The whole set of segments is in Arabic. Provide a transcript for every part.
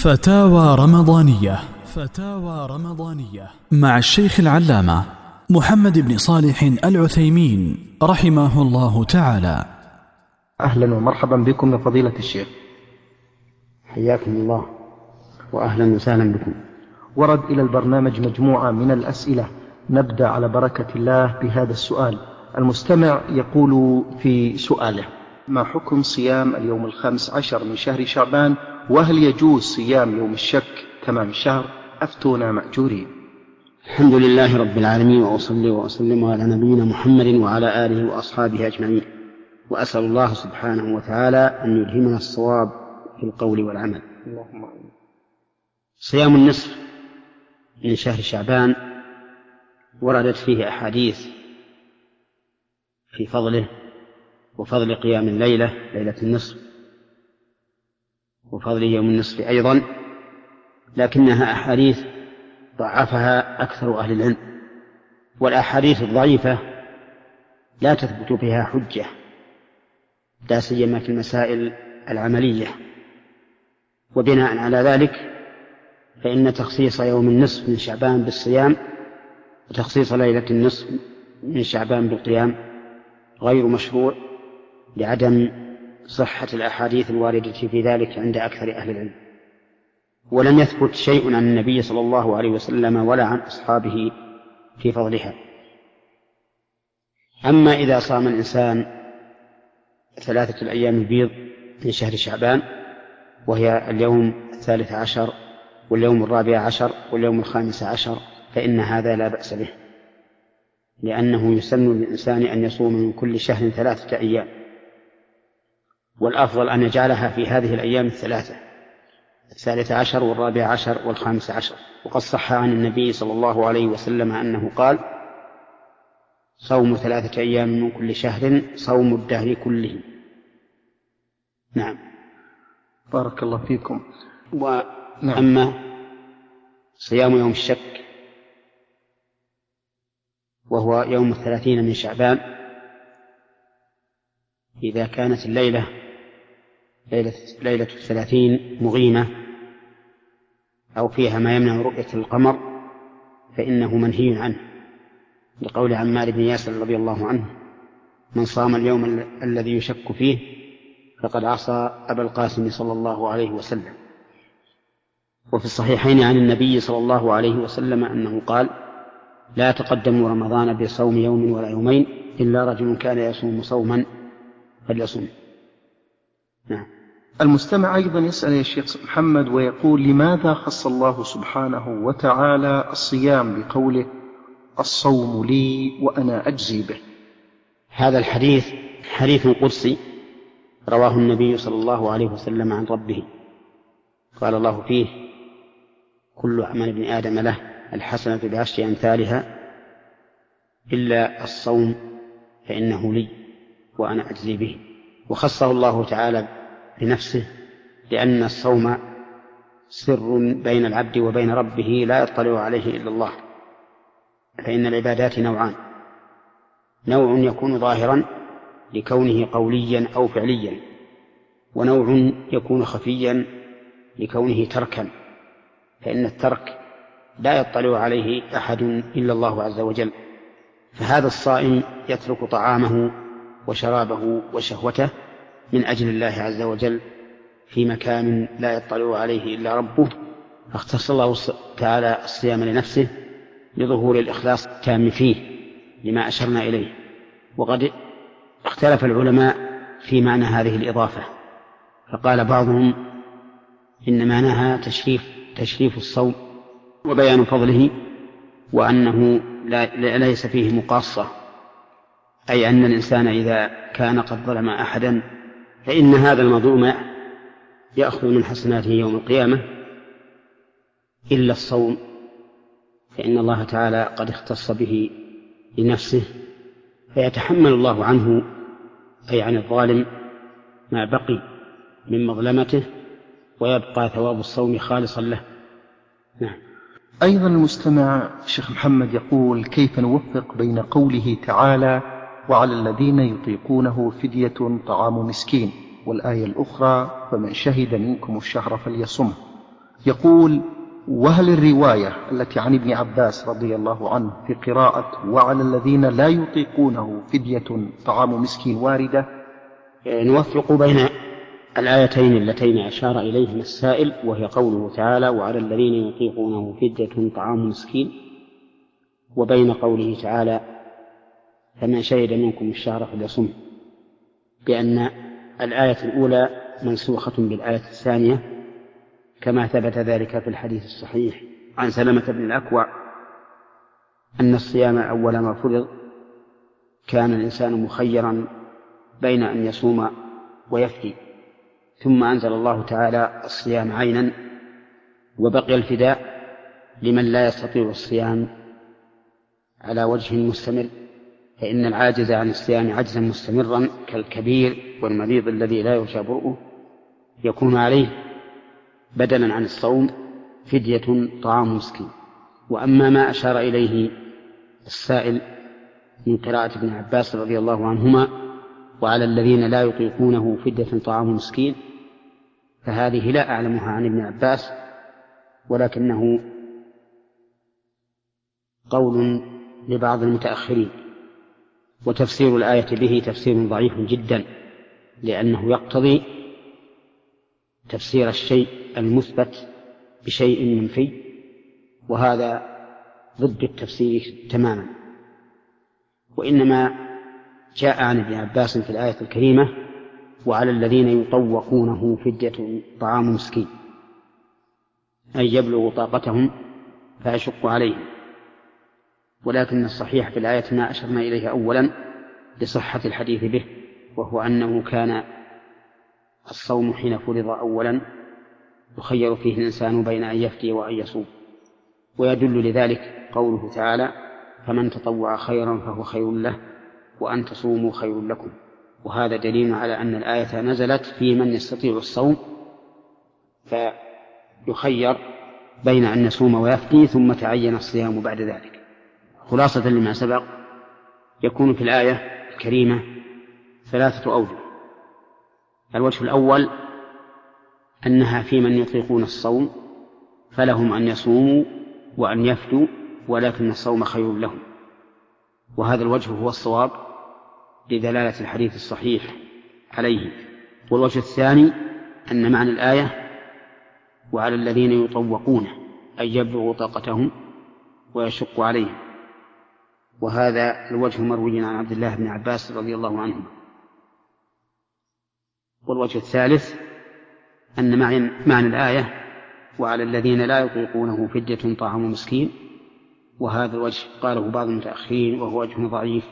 فتاوى رمضانية. فتاوى رمضانية مع الشيخ العلامة محمد بن صالح العثيمين رحمه الله تعالى. أهلا ومرحبا بكم يا فضيلة الشيخ. حياكم الله وأهلا وسهلا بكم. ورد إلى البرنامج مجموعة من الأسئلة، نبدأ على بركة الله بهذا السؤال. المستمع يقول في سؤاله: ما حكم صيام اليوم 15 من شهر شعبان، وهل يجوز صيام يوم الشك تمام الشهر؟ أفتونا مأجورين. الحمد لله رب العالمين، وأصلي وأسلم على نبينا محمد وعلى آله وأصحابه أجمعين، وأسأل الله سبحانه وتعالى أن يلهمنا الصواب في القول والعمل. اللهم آمين. صيام النصف من شهر شعبان وردت فيه أحاديث في فضله وفضل قيام الليلة، ليلة النصف، وفضل يوم النصف أيضا، لكنها أحاديث ضعفها أكثر أهل العلم، والأحاديث الضعيفة لا تثبت فيها حجة، لا سيما في المسائل العملية. وبناء على ذلك فإن تخصيص يوم النصف من شعبان بالصيام وتخصيص ليلة النصف من شعبان بالقيام غير مشروع لعدم صحة الأحاديث الواردة في ذلك عند أكثر أهل العلم، ولم يثبت شيء عن النبي صلى الله عليه وسلم ولا عن أصحابه في فضلها. أما إذا صام الإنسان 3 الأيام البيض من شهر شعبان، وهي اليوم 13 واليوم 14 واليوم 15، فإن هذا لا بأس به، لأنه يسن للإنسان أن يصوم من كل شهر 3 أيام، والأفضل أن يجعلها في هذه الأيام 3: 13 والرابع عشر وال15. وقد صح عن النبي صلى الله عليه وسلم أنه قال: صوم 3 أيام من كل شهر صوم الدهر كله. نعم. بارك الله فيكم. وأما صيام يوم الشك وهو يوم 30 من شعبان، إذا كانت الليلة ليلة 30 مغيمة أو فيها ما يمنع رؤية القمر فإنه منهي عنه، لقول عمار بن ياسر رضي الله عنه: من صام اليوم الذي يشك فيه فقد عصى أبا القاسم صلى الله عليه وسلم. وفي الصحيحين عن النبي صلى الله عليه وسلم أنه قال: لا تقدموا رمضان بصوم يوم ولا يومين إلا رجل كان يصوم صوما فليصوم. نعم. المستمع أيضا يسأل يا شيخ محمد ويقول: لماذا خص الله سبحانه وتعالى الصيام بقوله: الصوم لي وأنا أجزي به؟ هذا الحديث حديث قدسي رواه النبي صلى الله عليه وسلم عن ربه، قال الله فيه: كل عمل ابن آدم له الحسنة ب10 أمثالها إلا الصوم فإنه لي وأنا أجزي به. وخصه الله تعالى بنفسه، لأن الصوم سر بين العبد وبين ربه لا يطلع عليه إلا الله. فإن العبادات نوعان: نوع يكون ظاهرا لكونه قوليا أو فعليا، ونوع يكون خفيا لكونه تركا، فإن الترك لا يطلع عليه أحد إلا الله عز وجل. فهذا الصائم يترك طعامه وشرابه وشهوته من أجل الله عز وجل في مكان لا يطلع عليه إلا ربه، فاختص الله تعالى الصيام لنفسه لظهور الإخلاص التام فيه لما أشرنا إليه. وقد اختلف العلماء في معنى هذه الإضافة، فقال بعضهم إن معناها تشريف الصوم وبيان فضله، وأنه ليس فيه مقاصة، أي أن الإنسان إذا كان قد ظلم أحدا فإن هذا المظلوم يأخذ من حسناته يوم القيامة، إلا الصوم فإن الله تعالى قد اختص به لنفسه، فيتحمل الله عنه أي عن الظالم ما بقي من مظلمته، ويبقى ثواب الصوم خالصا له. نعم. أيضا المستمع شيخ محمد يقول: كيف نوفق بين قوله تعالى: وعلى الذين يطيقونه فدية طعام مسكين، والآية الأخرى: فمن شهد منكم الشهر فليصمه؟ يقول: وهل الرواية التي عن ابن عباس رضي الله عنه في قراءة وعلى الذين لا يطيقونه فدية طعام مسكين واردة؟ نوفق بين الآيتين اللتين أشار إليهما السائل، وهي قوله تعالى: وعلى الذين يطيقونه فدية طعام مسكين، وبين قوله تعالى: فمن شهد منكم الشهر فليصمه، بأن الآية الأولى منسوخة بالآية الثانية، كما ثبت ذلك في الحديث الصحيح عن سلمة بن الأكوع أن الصيام أول ما فرض كان الإنسان مخيرا بين أن يصوم ويفدي، ثم أنزل الله تعالى الصيام عينا، وبقي الفداء لمن لا يستطيع الصيام على وجه مستمر، فإن العاجز عن الصيام عجزا مستمرا كالكبير والمريض الذي لا يرجى برؤه يكون عليه بدلا عن الصوم فدية طعام مسكين. وأما ما أشار إليه السائل من قراءة ابن عباس رضي الله عنهما: وعلى الذين لا يطيقونه فدية طعام مسكين، فهذه لا أعلمها عن ابن عباس، ولكنه قول لبعض المتأخرين، وتفسير الآية به تفسير ضعيف جدا، لأنه يقتضي تفسير الشيء المثبت بشيء منفي، وهذا ضد التفسير تماما. وإنما جاء عن ابن عباس في الآية الكريمة: وعلى الذين يطوقونه فدية طعام مسكين، أي يبلغ طاقتهم فيشق عليهم. ولكن الصحيح في الآية ما أشرنا إليه أولا لصحة الحديث به، وهو أنه كان الصوم حين فرض أولا يخير فيه الإنسان بين أن يفدي وأن يصوم. ويدل لذلك قوله تعالى: فمن تطوع خيرا فهو خير له وأن تصوموا خير لكم. وهذا دليل على أن الآية نزلت في من يستطيع الصوم فيخير بين أن يصوم ويفدي، ثم تعين الصيام بعد ذلك. خلاصة لما سبق، يكون في الآية الكريمة 3 أوجه. الوجه الأول أنها في من يطيقون الصوم فلهم أن يصوموا وأن يفدوا، ولكن الصوم خير لهم، وهذا الوجه هو الصواب لدلالة الحديث الصحيح عليه. والوجه الثاني أن معنى الآية وعلى الذين يطوقونه أي يبلغوا طاقتهم ويشق عليهم، وهذا الوجه مروي عن عبد الله بن عباس رضي الله عنه. والوجه الثالث أن معنى الآية وعلى الذين لا يطيقونه فدية طعام مسكين، وهذا الوجه قاله بعض المتأخرين وهو وجه ضعيف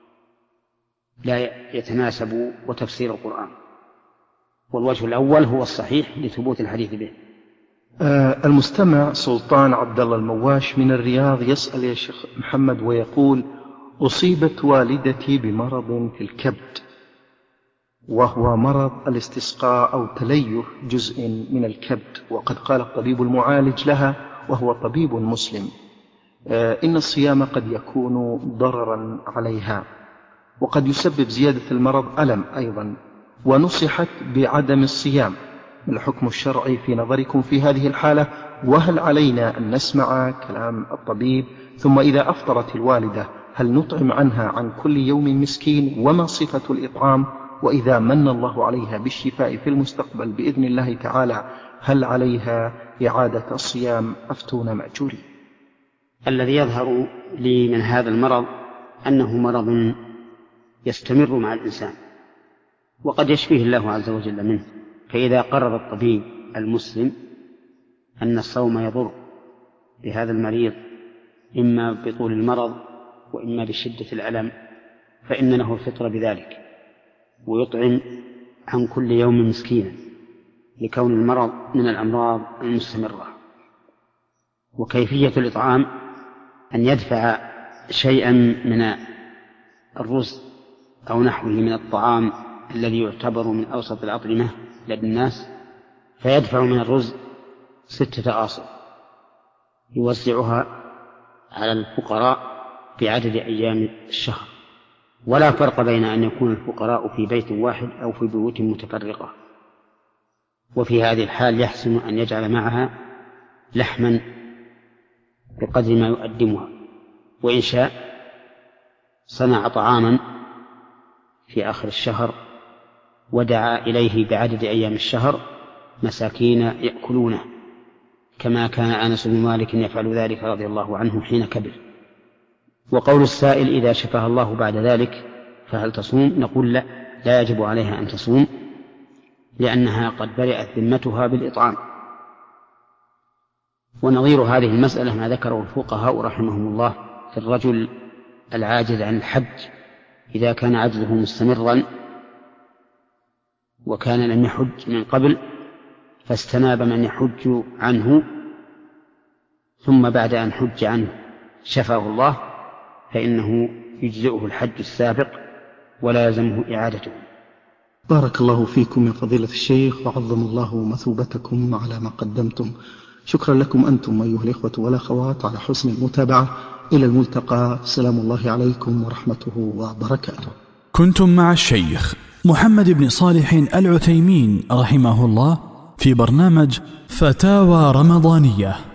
لا يتناسب وتفسير القرآن. والوجه الأول هو الصحيح لثبوت الحديث به. المستمع سلطان عبد الله المواش من الرياض يسأل يا شيخ محمد ويقول: أصيبت والدتي بمرض في الكبد، وهو مرض الاستسقاء أو تليف جزء من الكبد، وقد قال الطبيب المعالج لها وهو طبيب مسلم إن الصيام قد يكون ضررا عليها وقد يسبب زيادة المرض ألم أيضا، ونصحت بعدم الصيام. ما الحكم الشرعي في نظركم في هذه الحالة؟ وهل علينا أن نسمع كلام الطبيب؟ ثم إذا أفطرت الوالدة هل نطعم عنها عن كل يوم مسكين؟ وما صفة الإطعام؟ وإذا من الله عليها بالشفاء في المستقبل بإذن الله تعالى هل عليها إعادة الصيام؟ أفتونا مأجورين. الذي يظهر لي من هذا المرض أنه مرض يستمر مع الإنسان وقد يشفيه الله عز وجل منه، فإذا قرر الطبيب المسلم أن الصوم يضر بهذا المريض إما بطول المرض وإما بشدة الألم فإن له الفطر بذلك، ويطعم عن كل يوم مسكينا لكون المرض من الأمراض المستمرة. وكيفية الإطعام أن يدفع شيئا من الرز أو نحوه من الطعام الذي يعتبر من أوسط الأطعمة لدى الناس، فيدفع من الرز 6 آصع يوزعها على الفقراء بعدد أيام الشهر، ولا فرق بين أن يكون الفقراء في بيت واحد أو في بيوت متفرقة. وفي هذه الحال يحسن أن يجعل معها لحما بقدر ما يؤدمها، وإن شاء صنع طعاما في آخر الشهر ودعا إليه بعدد أيام الشهر مساكين يأكلونه، كما كان أنس بن مالك يفعل ذلك رضي الله عنه حين كبر. وقول السائل إذا شفاها الله بعد ذلك فهل تصوم؟ نقول لا يجب عليها أن تصوم، لأنها قد برئت ذمتها بالإطعام. ونظير هذه المسألة ما ذكره الفقهاء رحمهم الله في الرجل العاجز عن الحج إذا كان عجزه مستمرا وكان لم يحج من قبل فاستناب من يحج عنه، ثم بعد أن حج عنه شفاه الله، فإنه يجزئه الحج السابق ولا يلزمه إعادته. بارك الله فيكم يا فضيلة الشيخ، وعظم الله مثوبتكم على ما قدمتم. شكرا لكم أنتم أيها الإخوة والأخوات على حسن المتابعة. إلى الملتقى، سلام الله عليكم ورحمته وبركاته. كنتم مع الشيخ محمد بن صالح العثيمين رحمه الله في برنامج فتاوى رمضانية.